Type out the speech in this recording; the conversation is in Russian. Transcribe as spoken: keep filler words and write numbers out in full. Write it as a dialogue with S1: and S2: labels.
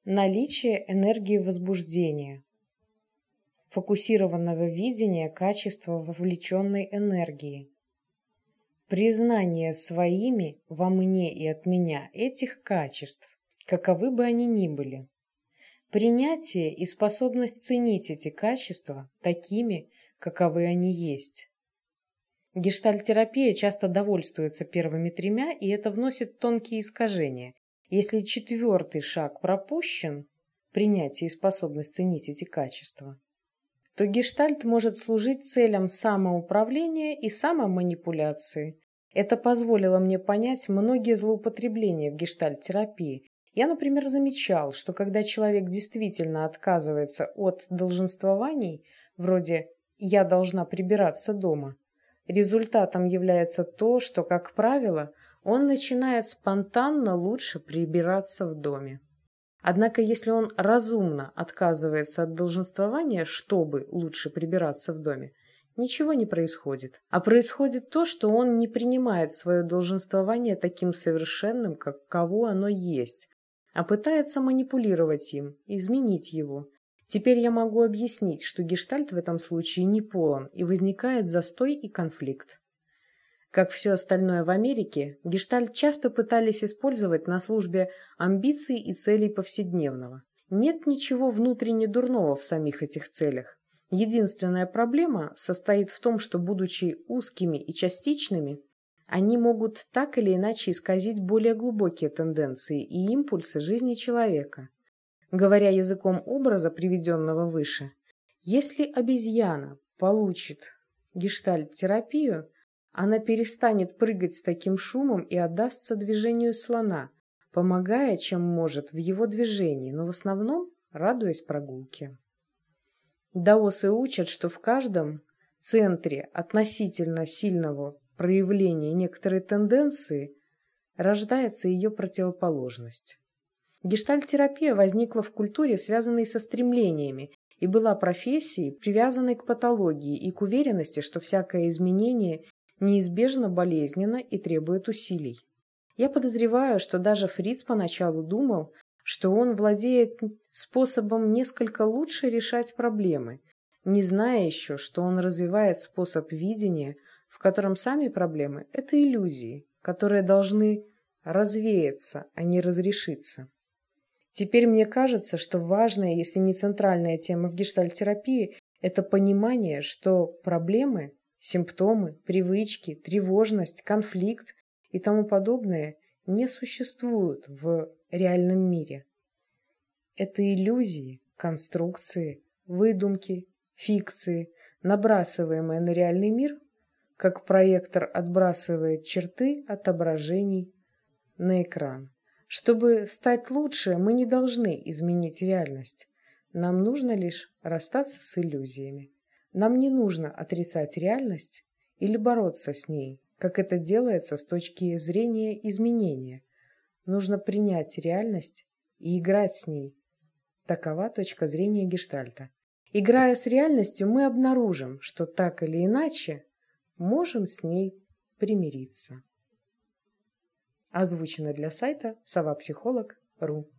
S1: Наличие энергии возбуждения, фокусированного видения качества вовлеченной энергии, признание своими во мне и от меня этих качеств, каковы бы они ни были, принятие и способность ценить эти качества такими, каковы они есть. Гештальт-терапия часто довольствуется первыми тремя, и это вносит тонкие искажения. Если четвертый шаг пропущен, принятие и способность ценить эти качества, то гештальт может служить целям самоуправления и самоманипуляции. Это позволило мне понять многие злоупотребления в гештальт-терапии. Я, например, замечал, что когда человек действительно отказывается от долженствований, вроде «я должна прибираться дома», результатом является то, что, как правило, он начинает спонтанно лучше прибираться в доме. Однако, если он разумно отказывается от долженствования, чтобы лучше прибираться в доме, ничего не происходит. А происходит то, что он не принимает свое долженствование таким совершенным, каково оно есть, а пытается манипулировать им, изменить его. Теперь я могу объяснить, что гештальт в этом случае не полон, и возникает застой и конфликт. Как все остальное в Америке, гештальт часто пытались использовать на службе амбиций и целей повседневного. Нет ничего внутренне дурного в самих этих целях. Единственная проблема состоит в том, что, будучи узкими и частичными, они могут так или иначе исказить более глубокие тенденции и импульсы жизни человека. Говоря языком образа, приведенного выше, если обезьяна получит гештальт-терапию, она перестанет прыгать с таким шумом и отдастся движению слона, помогая, чем может, в его движении, но в основном радуясь прогулке. Даосы учат, что в каждом центре относительно сильного проявления некоторой тенденции рождается ее противоположность. Гештальт-терапия возникла в культуре, связанной со стремлениями, и была профессией, привязанной к патологии и к уверенности, что всякое изменение неизбежно болезненно и требует усилий. Я подозреваю, что даже Фриц поначалу думал, что он владеет способом несколько лучше решать проблемы, не зная еще, что он развивает способ видения, в котором сами проблемы – это иллюзии, которые должны развеяться, а не разрешиться. Теперь мне кажется, что важная, если не центральная тема в гештальт-терапии – это понимание, что проблемы, симптомы, привычки, тревожность, конфликт и тому подобное не существуют в реальном мире. Это иллюзии, конструкции, выдумки, фикции, набрасываемые на реальный мир, как проектор отбрасывает черты отображений на экран. Чтобы стать лучше, мы не должны изменить реальность. Нам нужно лишь расстаться с иллюзиями. Нам не нужно отрицать реальность или бороться с ней, как это делается с точки зрения изменения. Нужно принять реальность и играть с ней. Такова точка зрения гештальта. Играя с реальностью, мы обнаружим, что так или иначе можем с ней примириться. Озвучено для сайта сова психолог точка ру.